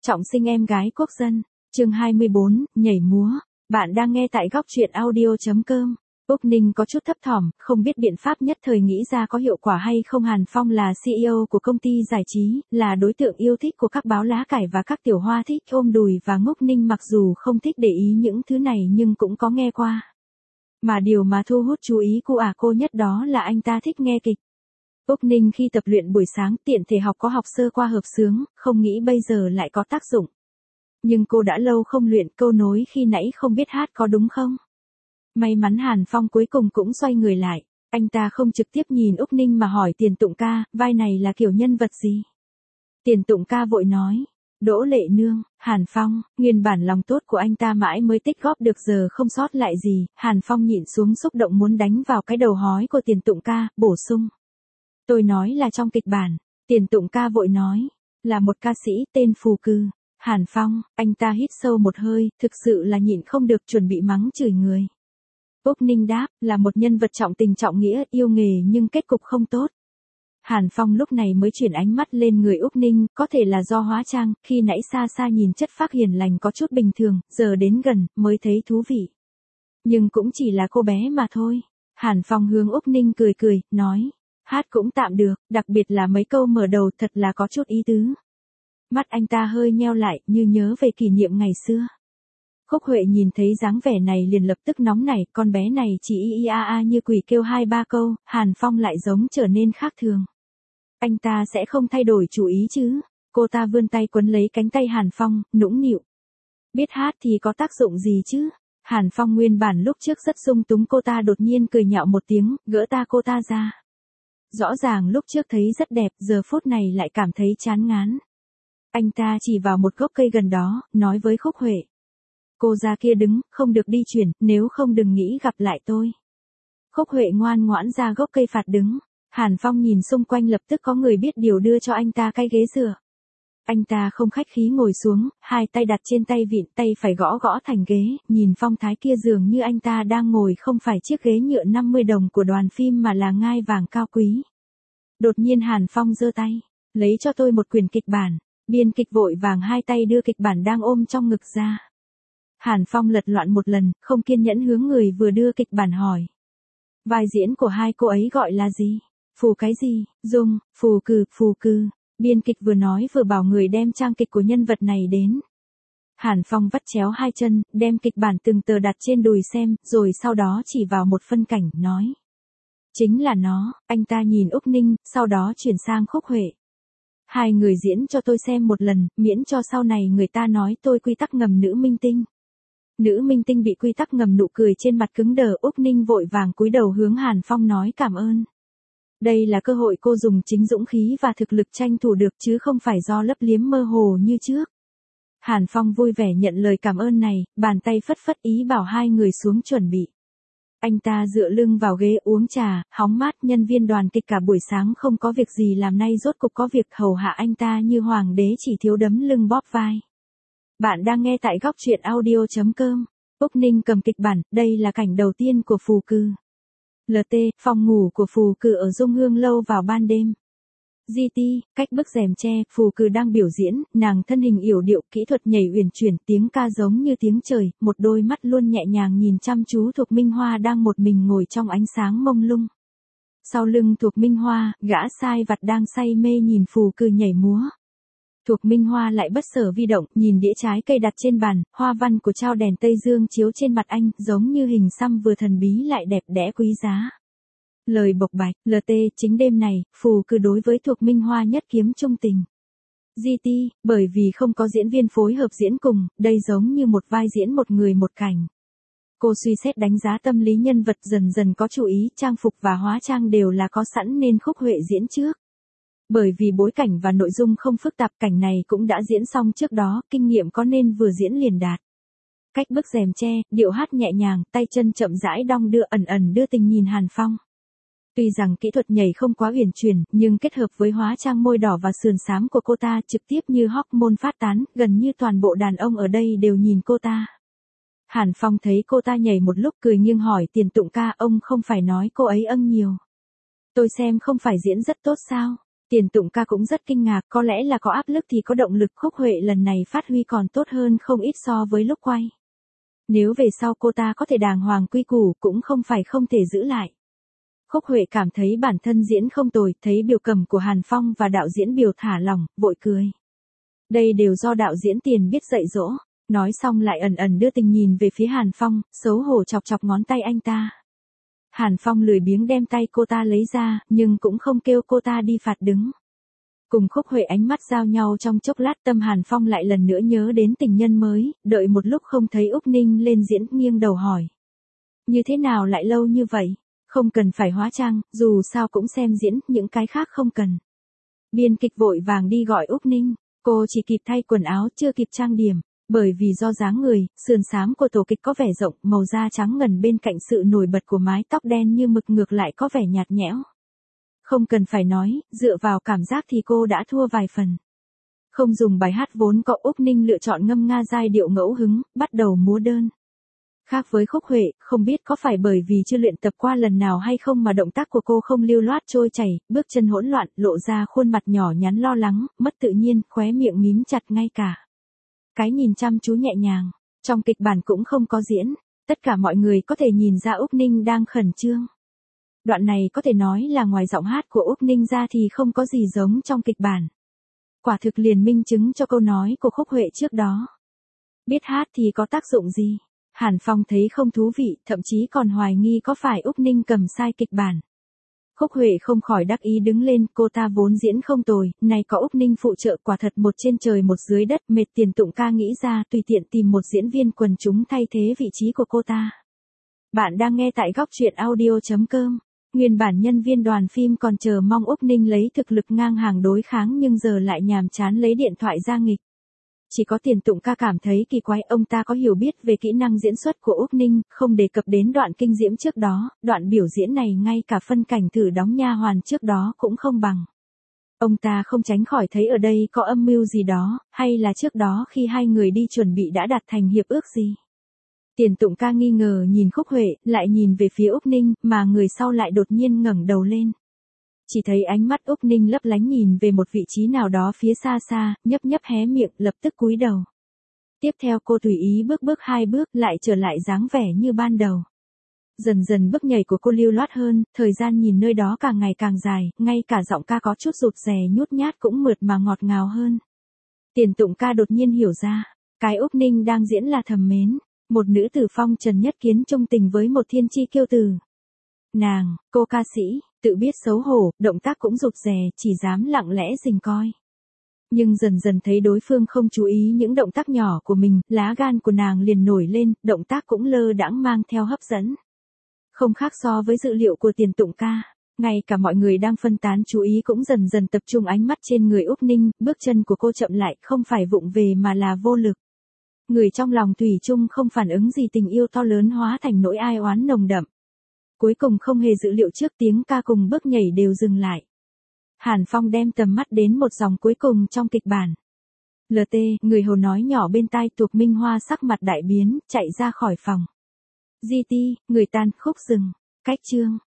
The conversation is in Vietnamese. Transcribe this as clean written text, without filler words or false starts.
Trọng sinh em gái quốc dân, chương 24, nhảy múa. Bạn đang nghe tại góc truyện audio.com. Úc Ninh có chút thấp thỏm, không biết biện pháp nhất thời nghĩ ra có hiệu quả hay không. Hàn Phong là CEO của công ty giải trí, là đối tượng yêu thích của các báo lá cải và các tiểu hoa thích ôm đùi và Úc Ninh mặc dù không thích để ý những thứ này nhưng cũng có nghe qua. Mà điều mà thu hút chú ý của cô nhất đó là anh ta thích nghe kịch. Úc Ninh khi tập luyện buổi sáng tiện thể học có học sơ qua hợp xướng, không nghĩ bây giờ lại có tác dụng. Nhưng cô đã lâu không luyện, câu nối khi nãy không biết hát có đúng không? May mắn Hàn Phong cuối cùng cũng xoay người lại, anh ta không trực tiếp nhìn Úc Ninh mà hỏi Tiền Tụng ca, vai này là kiểu nhân vật gì? Tiền Tụng ca vội nói, Đỗ Lệ Nương. Hàn Phong, nguyên bản lòng tốt của anh ta mãi mới tích góp được giờ không sót lại gì. Hàn Phong nhịn xuống xúc động muốn đánh vào cái đầu hói của Tiền Tụng ca, bổ sung. Tôi nói là trong kịch bản. Tiền Tụng ca vội nói, là một ca sĩ tên Phù Cư. Hàn Phong, anh ta hít sâu một hơi, thực sự là nhịn không được chuẩn bị mắng chửi người. Úc Ninh đáp, là một nhân vật trọng tình trọng nghĩa, yêu nghề nhưng kết cục không tốt. Hàn Phong lúc này mới chuyển ánh mắt lên người Úc Ninh, có thể là do hóa trang, khi nãy xa xa nhìn chất phác hiền lành có chút bình thường, giờ đến gần, mới thấy thú vị. Nhưng cũng chỉ là cô bé mà thôi. Hàn Phong hướng Úc Ninh cười cười, nói, hát cũng tạm được, đặc biệt là mấy câu mở đầu thật là có chút ý tứ. Mắt anh ta hơi nheo lại, như nhớ về kỷ niệm ngày xưa. Khúc Huệ nhìn thấy dáng vẻ này liền lập tức nóng nảy, con bé này chỉ y a a như quỷ kêu 2-3 câu, Hàn Phong lại giống trở nên khác thường. Anh ta sẽ không thay đổi chủ ý chứ? Cô ta vươn tay quấn lấy cánh tay Hàn Phong, nũng nịu. Biết hát thì có tác dụng gì chứ? Hàn Phong nguyên bản lúc trước rất sung túng, cô ta đột nhiên cười nhạo một tiếng, gỡ cô ta ra. Rõ ràng lúc trước thấy rất đẹp, giờ phút này lại cảm thấy chán ngán. Anh ta chỉ vào một gốc cây gần đó, nói với Khúc Huệ. Cô ra kia đứng, không được đi chuyển, nếu không đừng nghĩ gặp lại tôi. Khúc Huệ ngoan ngoãn ra gốc cây phạt đứng. Hàn Phong nhìn xung quanh lập tức có người biết điều đưa cho anh ta cái ghế dựa. Anh ta không khách khí ngồi xuống, hai tay đặt trên tay vịn, tay phải gõ gõ thành ghế, nhìn phong thái kia dường như anh ta đang ngồi không phải chiếc ghế nhựa 50 đồng của đoàn phim mà là ngai vàng cao quý. Đột nhiên Hàn Phong giơ tay, lấy cho tôi một quyển kịch bản. Biên kịch vội vàng hai tay đưa kịch bản đang ôm trong ngực ra. Hàn Phong lật loạn một lần, không kiên nhẫn hướng người vừa đưa kịch bản hỏi. Vai diễn của hai cô ấy gọi là gì? Phù cái gì? Dung, Phù Cư. Biên kịch vừa nói vừa bảo người đem trang kịch của nhân vật này đến. Hàn Phong vắt chéo hai chân, đem kịch bản từng tờ đặt trên đùi xem, rồi sau đó chỉ vào một phân cảnh, nói. Chính là nó. Anh ta nhìn Úc Ninh, sau đó chuyển sang Khúc Huệ. Hai người diễn cho tôi xem một lần, miễn cho sau này người ta nói tôi quy tắc ngầm nữ minh tinh. Nữ minh tinh bị quy tắc ngầm, nụ cười trên mặt cứng đờ. Úc Ninh vội vàng cúi đầu hướng Hàn Phong nói cảm ơn. Đây là cơ hội cô dùng chính dũng khí và thực lực tranh thủ được chứ không phải do lấp liếm mơ hồ như trước. Hàn Phong vui vẻ nhận lời cảm ơn này, bàn tay phất phất ý bảo hai người xuống chuẩn bị. Anh ta dựa lưng vào ghế uống trà, hóng mát. Nhân viên đoàn kịch cả buổi sáng không có việc gì làm, nay rốt cục có việc hầu hạ anh ta như hoàng đế, chỉ thiếu đấm lưng bóp vai. Bạn đang nghe tại góc truyện audio.com. Úc Ninh cầm kịch bản, đây là cảnh đầu tiên của Phù Cư. LT, phòng ngủ của Phù Cư ở Dung Hương lâu vào ban đêm. GT, cách bức rèm tre, Phù Cư đang biểu diễn, nàng thân hình yểu điệu, kỹ thuật nhảy uyển chuyển, tiếng ca giống như tiếng trời, một đôi mắt luôn nhẹ nhàng nhìn chăm chú Thục Minh Hoa đang một mình ngồi trong ánh sáng mông lung. Sau lưng Thục Minh Hoa, gã sai vặt đang say mê nhìn Phù Cư nhảy múa. Thục Minh Hoa lại bất sở vi động, nhìn đĩa trái cây đặt trên bàn, hoa văn của trao đèn Tây Dương chiếu trên mặt anh, giống như hình xăm vừa thần bí lại đẹp đẽ quý giá. Lời bộc bạch, LT, chính đêm này, Phù Cư đối với Thục Minh Hoa nhất kiếm trung tình. GT, bởi vì không có diễn viên phối hợp diễn cùng, đây giống như một vai diễn một người một cảnh. Cô suy xét đánh giá tâm lý nhân vật, dần dần có chú ý, trang phục và hóa trang đều là có sẵn nên Khúc Huệ diễn trước. Bởi vì bối cảnh và nội dung không phức tạp, cảnh này cũng đã diễn xong trước đó, kinh nghiệm có nên vừa diễn liền đạt. Cách bức rèm tre, điệu hát nhẹ nhàng, tay chân chậm rãi đong đưa, ẩn ẩn đưa tình nhìn Hàn Phong. Tuy rằng kỹ thuật nhảy không quá uyển chuyển, nhưng kết hợp với hóa trang môi đỏ và sườn xám của cô ta trực tiếp như hormone phát tán, gần như toàn bộ đàn ông ở đây đều nhìn cô ta. Hàn Phong thấy cô ta nhảy một lúc cười nghiêng hỏi Tiền Tụng ca, ông không phải nói cô ấy âng nhiều. Tôi xem không phải diễn rất tốt sao? Tiền Tụng ca cũng rất kinh ngạc, có lẽ là có áp lực thì có động lực, Khúc Huệ lần này phát huy còn tốt hơn không ít so với lúc quay. Nếu về sau cô ta có thể đàng hoàng quy củ cũng không phải không thể giữ lại. Khúc Huệ cảm thấy bản thân diễn không tồi, thấy biểu cầm của Hàn Phong và đạo diễn Biểu thả lỏng, vội cười. Đây đều do đạo diễn Tiền biết dạy dỗ. Nói xong lại ẩn ẩn đưa tình nhìn về phía Hàn Phong, xấu hổ chọc chọc ngón tay anh ta. Hàn Phong lười biếng đem tay cô ta lấy ra, nhưng cũng không kêu cô ta đi phạt đứng. Cùng Khúc Huệ ánh mắt giao nhau trong chốc lát, tâm Hàn Phong lại lần nữa nhớ đến tình nhân mới, đợi một lúc không thấy Úc Ninh lên diễn, nghiêng đầu hỏi. Như thế nào lại lâu như vậy? Không cần phải hóa trang, dù sao cũng xem diễn, những cái khác không cần. Biên kịch vội vàng đi gọi Úc Ninh, cô chỉ kịp thay quần áo, chưa kịp trang điểm. Bởi vì do dáng người, sườn xám của tổ kịch có vẻ rộng, màu da trắng ngần bên cạnh sự nổi bật của mái tóc đen như mực ngược lại có vẻ nhạt nhẽo. Không cần phải nói, dựa vào cảm giác thì cô đã thua vài phần. Không dùng bài hát vốn có, Úc Ninh lựa chọn ngâm nga giai điệu ngẫu hứng, bắt đầu múa đơn. Khác với Khúc Huệ, không biết có phải bởi vì chưa luyện tập qua lần nào hay không mà động tác của cô không lưu loát trôi chảy, bước chân hỗn loạn, lộ ra khuôn mặt nhỏ nhắn lo lắng, mất tự nhiên, khóe miệng mím chặt ngay cả. Cái nhìn chăm chú nhẹ nhàng, trong kịch bản cũng không có diễn, tất cả mọi người có thể nhìn ra Úc Ninh đang khẩn trương. Đoạn này có thể nói là ngoài giọng hát của Úc Ninh ra thì không có gì giống trong kịch bản. Quả thực liền minh chứng cho câu nói của Khúc Huệ trước đó. Biết hát thì có tác dụng gì? Hàn Phong thấy không thú vị, thậm chí còn hoài nghi có phải Úc Ninh cầm sai kịch bản. Khúc Huệ không khỏi đắc ý đứng lên, cô ta vốn diễn không tồi, này có Úc Ninh phụ trợ quả thật một trên trời một dưới đất, mệt. Tiền Tụng ca nghĩ ra tùy tiện tìm một diễn viên quần chúng thay thế vị trí của cô ta. Bạn đang nghe tại góc truyện audio.com. Nguyên bản nhân viên đoàn phim còn chờ mong Úc Ninh lấy thực lực ngang hàng đối kháng nhưng giờ lại nhàm chán lấy điện thoại ra nghịch. Chỉ có Tiền Tụng ca cảm thấy kỳ quái, ông ta có hiểu biết về kỹ năng diễn xuất của Úc Ninh, không đề cập đến đoạn kinh diễm trước đó, đoạn biểu diễn này ngay cả phân cảnh thử đóng nha hoàn trước đó cũng không bằng. Ông ta không tránh khỏi thấy ở đây có âm mưu gì đó, hay là trước đó khi hai người đi chuẩn bị đã đạt thành hiệp ước gì. Tiền Tụng ca nghi ngờ nhìn Khúc Huệ, lại nhìn về phía Úc Ninh, mà người sau lại đột nhiên ngẩng đầu lên. Chỉ thấy ánh mắt Úc Ninh lấp lánh nhìn về một vị trí nào đó phía xa xa, nhấp nhấp hé miệng, lập tức cúi đầu. Tiếp theo cô tùy ý bước hai bước, lại trở lại dáng vẻ như ban đầu. Dần dần bước nhảy của cô lưu loát hơn, thời gian nhìn nơi đó càng ngày càng dài, ngay cả giọng ca có chút rụt rè nhút nhát cũng mượt mà ngọt ngào hơn. Tiền Tụng ca đột nhiên hiểu ra, cái Úc Ninh đang diễn là Thầm Mến, một nữ tử phong trần nhất kiến chung tình với một thiên chi kiêu tử. Nàng, cô ca sĩ, tự biết xấu hổ, động tác cũng rụt rè, chỉ dám lặng lẽ rình coi. Nhưng dần dần thấy đối phương không chú ý những động tác nhỏ của mình, lá gan của nàng liền nổi lên, động tác cũng lơ đãng mang theo hấp dẫn. Không khác so với dự liệu của Tiền Tụng ca, ngay cả mọi người đang phân tán chú ý cũng dần dần tập trung ánh mắt trên người Úc Ninh, bước chân của cô chậm lại, không phải vụng về mà là vô lực. Người trong lòng thủy chung không phản ứng gì, tình yêu to lớn hóa thành nỗi ai oán nồng đậm. Cuối cùng không hề dự liệu trước, tiếng ca cùng bước nhảy đều dừng lại. Hàn Phong đem tầm mắt đến một dòng cuối cùng trong kịch bản. LT, người hầu nói nhỏ bên tai, Tục Minh Hoa sắc mặt đại biến, chạy ra khỏi phòng. GT, người tan, khúc dừng. Cách chương.